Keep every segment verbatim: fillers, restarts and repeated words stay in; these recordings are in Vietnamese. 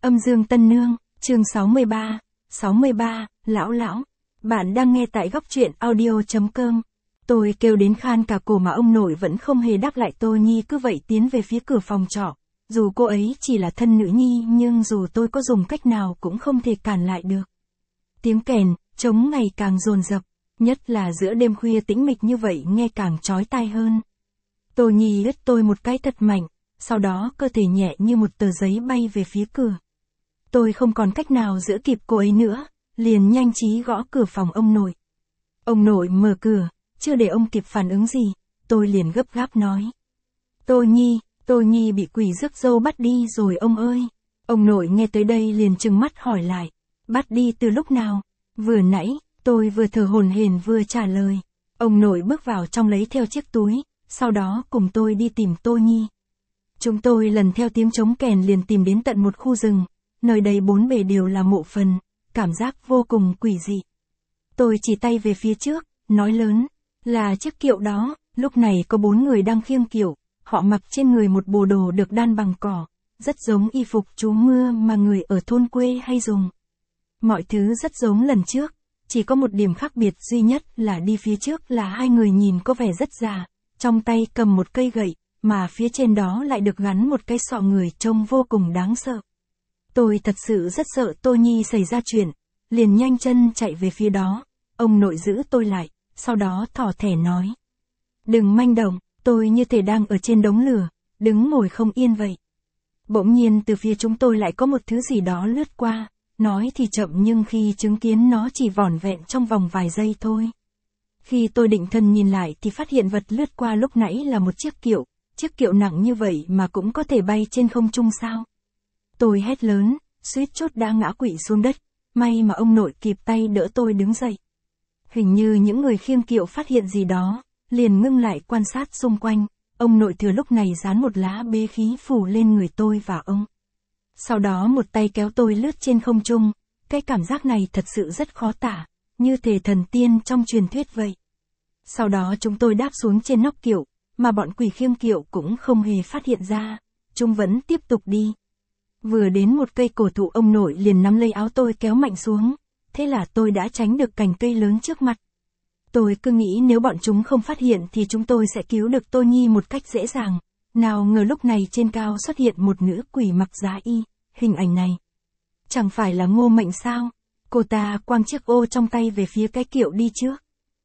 Âm dương Tân Nương, chương sáu mươi ba, sáu mươi ba, lão lão. Bạn đang nghe tại góc truyện audio.com. Tôi kêu đến khan cả cổ mà ông nội vẫn không hề đáp lại. Tô Nhi cứ vậy tiến về phía cửa phòng trọ. Dù cô ấy chỉ là thân nữ nhi nhưng dù tôi có dùng cách nào cũng không thể cản lại được. Tiếng kèn, trống ngày càng dồn dập, nhất là giữa đêm khuya tĩnh mịch như vậy nghe càng chói tai hơn. Tô Nhi lướt tôi một cái thật mạnh, sau đó cơ thể nhẹ như một tờ giấy bay về phía cửa. Tôi không còn cách nào giữ kịp cô ấy nữa, liền nhanh trí gõ cửa phòng ông nội. Ông nội mở cửa, chưa để ông kịp phản ứng gì, tôi liền gấp gáp nói. Tô Nhi, Tô Nhi bị quỷ rước dâu bắt đi rồi ông ơi. Ông nội nghe tới đây liền trừng mắt hỏi lại. Bắt đi từ lúc nào? Vừa nãy, tôi vừa thở hổn hển vừa trả lời. Ông nội bước vào trong lấy theo chiếc túi, sau đó cùng tôi đi tìm Tô Nhi. Chúng tôi lần theo tiếng trống kèn liền tìm đến tận một khu rừng, nơi đây bốn bề đều là mộ phần, cảm giác vô cùng quỷ dị. Tôi chỉ tay về phía trước, nói lớn, là chiếc kiệu đó. Lúc này có bốn người đang khiêng kiệu, họ mặc trên người một bộ đồ được đan bằng cỏ, rất giống y phục trú mưa mà người ở thôn quê hay dùng. Mọi thứ rất giống lần trước, chỉ có một điểm khác biệt duy nhất là đi phía trước là hai người nhìn có vẻ rất già, trong tay cầm một cây gậy, mà phía trên đó lại được gắn một cái sọ người trông vô cùng đáng sợ. Tôi thật sự rất sợ Tô Nhi xảy ra chuyện, liền nhanh chân chạy về phía đó. Ông nội giữ tôi lại, sau đó thỏ thẻ nói. Đừng manh động, tôi như thể đang ở trên đống lửa, đứng ngồi không yên vậy. Bỗng nhiên từ phía chúng tôi lại có một thứ gì đó lướt qua, nói thì chậm nhưng khi chứng kiến nó chỉ vỏn vẹn trong vòng vài giây thôi. Khi tôi định thần nhìn lại thì phát hiện vật lướt qua lúc nãy là một chiếc kiệu, chiếc kiệu nặng như vậy mà cũng có thể bay trên không trung sao. Tôi hét lớn, suýt chốt đã ngã quỵ xuống đất, may mà ông nội kịp tay đỡ tôi đứng dậy. Hình như những người khiêng kiệu phát hiện gì đó, liền ngưng lại quan sát xung quanh, ông nội thừa lúc này dán một lá bế khí phủ lên người tôi và ông. Sau đó một tay kéo tôi lướt trên không trung, cái cảm giác này thật sự rất khó tả, như thể thần tiên trong truyền thuyết vậy. Sau đó chúng tôi đáp xuống trên nóc kiệu, mà bọn quỷ khiêng kiệu cũng không hề phát hiện ra, chúng vẫn tiếp tục đi. Vừa đến một cây cổ thụ ông nội liền nắm lấy áo tôi kéo mạnh xuống, thế là tôi đã tránh được cành cây lớn trước mặt. Tôi cứ nghĩ nếu bọn chúng không phát hiện thì chúng tôi sẽ cứu được Tô Nhi một cách dễ dàng, nào ngờ lúc này trên cao xuất hiện một nữ quỷ mặc giá y, hình ảnh này. Chẳng phải là Ngô Mệnh sao? Cô ta quăng chiếc ô trong tay về phía cái kiệu đi trước.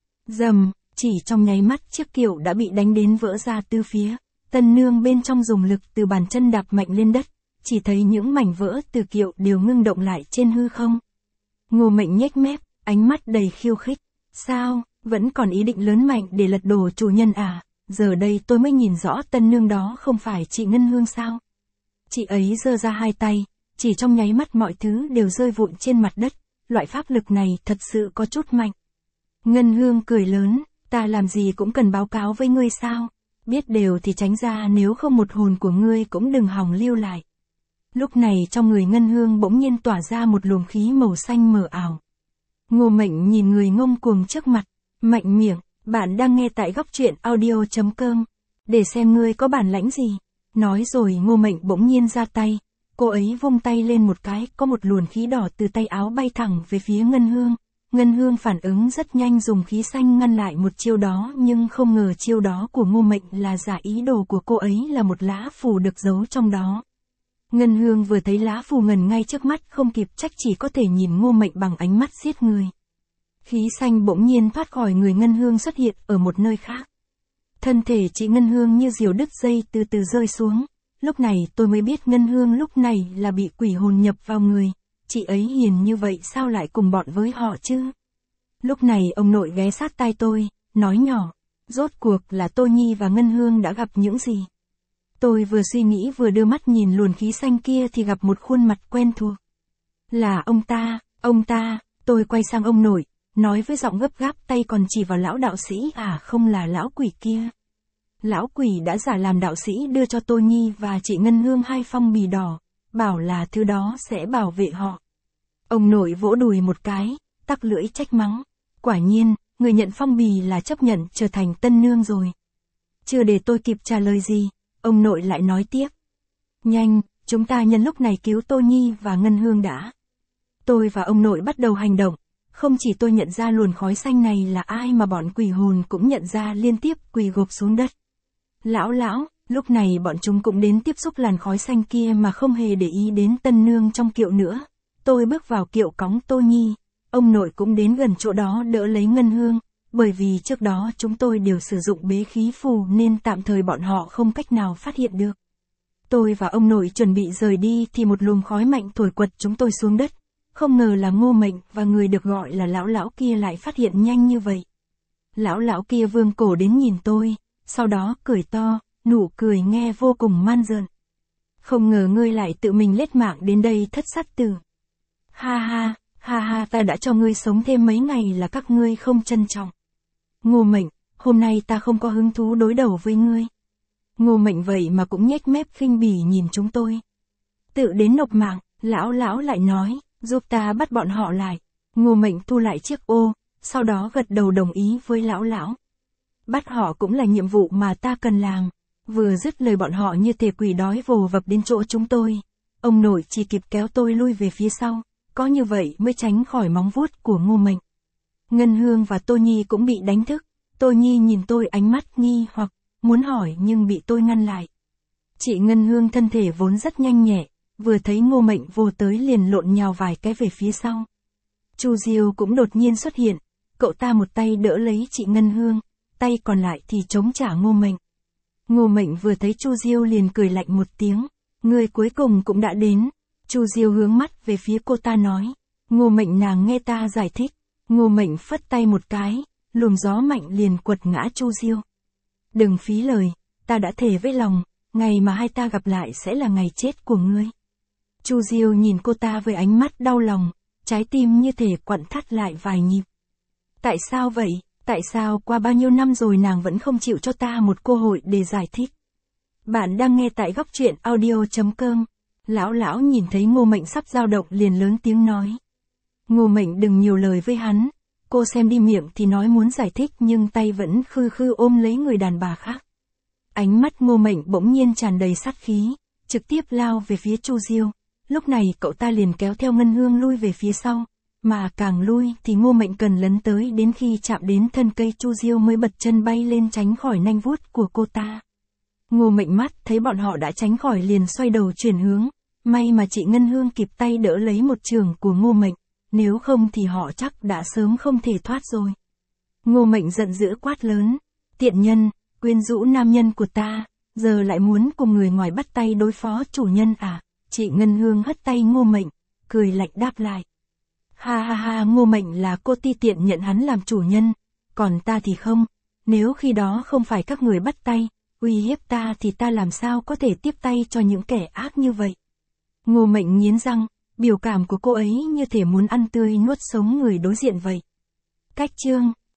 Dầm, chỉ trong nháy mắt chiếc kiệu đã bị đánh đến vỡ ra từ phía. Tân nương bên trong dùng lực từ bàn chân đạp mạnh lên đất, chỉ thấy những mảnh vỡ từ kiệu đều ngưng động lại trên hư không. Ngô Mệnh nhếch mép, ánh mắt đầy khiêu khích. Sao, vẫn còn ý định lớn mạnh để lật đổ chủ nhân à? Giờ đây tôi mới nhìn rõ tân nương đó không phải chị Ngân Hương sao? Chị ấy giơ ra hai tay, chỉ trong nháy mắt mọi thứ đều rơi vụn trên mặt đất, loại pháp lực này thật sự có chút mạnh. Ngân Hương cười lớn, ta làm gì cũng cần báo cáo với ngươi sao? Biết đều thì tránh ra, nếu không một hồn của ngươi cũng đừng hòng lưu lại. Lúc này trong người Ngân Hương bỗng nhiên tỏa ra một luồng khí màu xanh mờ ảo. Ngô Mệnh nhìn người ngông cuồng trước mặt, mạnh miệng, bạn đang nghe tại góc truyện audio.com, để xem ngươi có bản lãnh gì. Nói rồi Ngô Mệnh bỗng nhiên ra tay, cô ấy vung tay lên một cái, có một luồng khí đỏ từ tay áo bay thẳng về phía Ngân Hương. Ngân Hương phản ứng rất nhanh dùng khí xanh ngăn lại một chiêu đó, nhưng không ngờ chiêu đó của Ngô Mệnh là giả, ý đồ của cô ấy là một lá phù được giấu trong đó. Ngân Hương vừa thấy lá phù ngần ngay trước mắt không kịp trách, chỉ có thể nhìn Ngô Mệnh bằng ánh mắt giết người. Khí xanh bỗng nhiên thoát khỏi người Ngân Hương xuất hiện ở một nơi khác. Thân thể chị Ngân Hương như diều đứt dây từ từ rơi xuống. Lúc này tôi mới biết Ngân Hương lúc này là bị quỷ hồn nhập vào người. Chị ấy hiền như vậy sao lại cùng bọn với họ chứ? Lúc này ông nội ghé sát tai tôi, nói nhỏ, rốt cuộc là Tô Nhi và Ngân Hương đã gặp những gì? Tôi vừa suy nghĩ vừa đưa mắt nhìn luồng khí xanh kia thì gặp một khuôn mặt quen thuộc. Là ông ta, ông ta. Tôi quay sang ông nội, nói với giọng gấp gáp, tay còn chỉ vào lão đạo sĩ. À không, là lão quỷ kia. Lão quỷ đã giả làm đạo sĩ đưa cho Tô Nhi và chị Ngân Hương hai phong bì đỏ, bảo là thứ đó sẽ bảo vệ họ. Ông nội vỗ đùi một cái, tắc lưỡi trách mắng. Quả nhiên, người nhận phong bì là chấp nhận trở thành tân nương rồi. Chưa để tôi kịp trả lời gì, ông nội lại nói tiếp. Nhanh, chúng ta nhân lúc này cứu Tô Nhi và Ngân Hương đã. Tôi và ông nội bắt đầu hành động. Không chỉ tôi nhận ra luồn khói xanh này là ai mà bọn quỷ hồn cũng nhận ra, liên tiếp quỳ gục xuống đất. Lão lão, lúc này bọn chúng cũng đến tiếp xúc làn khói xanh kia mà không hề để ý đến tân nương trong kiệu nữa. Tôi bước vào kiệu cõng Tô Nhi, ông nội cũng đến gần chỗ đó đỡ lấy Ngân Hương, bởi vì trước đó chúng tôi đều sử dụng bế khí phù nên tạm thời bọn họ không cách nào phát hiện được. Tôi và ông nội chuẩn bị rời đi thì một luồng khói mạnh thổi quật chúng tôi xuống đất. Không ngờ là Ngô Mệnh và người được gọi là lão lão kia lại phát hiện nhanh như vậy. Lão lão kia vươn cổ đến nhìn tôi, sau đó cười to, nụ cười nghe vô cùng man rợn. Không ngờ ngươi lại tự mình lết mạng đến đây thất sát tử. Ha ha, ha ha, ta đã cho ngươi sống thêm mấy ngày là các ngươi không trân trọng. Ngô Mệnh, hôm nay ta không có hứng thú đối đầu với ngươi. Ngô Mệnh vậy mà cũng nhếch mép khinh bỉ nhìn chúng tôi. Tự đến nộp mạng, lão lão lại nói, giúp ta bắt bọn họ lại. Ngô Mệnh thu lại chiếc ô, sau đó gật đầu đồng ý với lão lão. Bắt họ cũng là nhiệm vụ mà ta cần làm. Vừa dứt lời bọn họ như thể quỷ đói vồ vập đến chỗ chúng tôi. Ông nội chỉ kịp kéo tôi lui về phía sau, có như vậy mới tránh khỏi móng vuốt của Ngô Mệnh. Ngân Hương và Tô Nhi cũng bị đánh thức. Tô Nhi nhìn tôi ánh mắt nghi hoặc, muốn hỏi nhưng bị tôi ngăn lại. Chị Ngân Hương thân thể vốn rất nhanh nhẹ, vừa thấy Ngô Mệnh vô tới liền lộn nhào vài cái về phía sau. Chu Diêu cũng đột nhiên xuất hiện, cậu ta một tay đỡ lấy chị Ngân Hương, tay còn lại thì chống trả Ngô Mệnh. Ngô Mệnh vừa thấy Chu Diêu liền cười lạnh một tiếng, người cuối cùng cũng đã đến. Chu Diêu hướng mắt về phía cô ta nói, Ngô Mệnh nàng nghe ta giải thích. Ngô Mệnh phất tay một cái, luồng gió mạnh liền quật ngã Chu Diêu. Đừng phí lời, ta đã thề với lòng, ngày mà hai ta gặp lại sẽ là ngày chết của ngươi. Chu Diêu nhìn cô ta với ánh mắt đau lòng, trái tim như thể quặn thắt lại vài nhịp. Tại sao vậy? Tại sao qua bao nhiêu năm rồi nàng vẫn không chịu cho ta một cơ hội để giải thích? Bạn đang nghe tại góc truyện audio chấm com. Lão lão nhìn thấy Ngô Mệnh sắp dao động liền lớn tiếng nói. Ngô Mệnh đừng nhiều lời với hắn. Cô xem đi, miệng thì nói muốn giải thích nhưng tay vẫn khư khư ôm lấy người đàn bà khác. Ánh mắt Ngô Mệnh bỗng nhiên tràn đầy sát khí, trực tiếp lao về phía Chu Diêu. Lúc này cậu ta liền kéo theo Ngân Hương lui về phía sau, mà càng lui thì Ngô Mệnh cần lấn tới đến khi chạm đến thân cây Chu Diêu mới bật chân bay lên tránh khỏi nanh vuốt của cô ta. Ngô Mệnh mắt thấy bọn họ đã tránh khỏi liền xoay đầu chuyển hướng, may mà chị Ngân Hương kịp tay đỡ lấy một chưởng của Ngô Mệnh, nếu không thì họ chắc đã sớm không thể thoát rồi. Ngô Mệnh giận dữ quát lớn, tiện nhân, quyến rũ nam nhân của ta, giờ lại muốn cùng người ngoài bắt tay đối phó chủ nhân à? Chị Ngân Hương hất tay Ngô Mệnh, cười lạnh đáp lại. Ha ha ha, Ngô Mệnh là cô ti tiện nhận hắn làm chủ nhân, còn ta thì không, nếu khi đó không phải các người bắt tay, uy hiếp ta thì ta làm sao có thể tiếp tay cho những kẻ ác như vậy. Ngô Mệnh nghiến răng, biểu cảm của cô ấy như thể muốn ăn tươi nuốt sống người đối diện vậy. Cách chương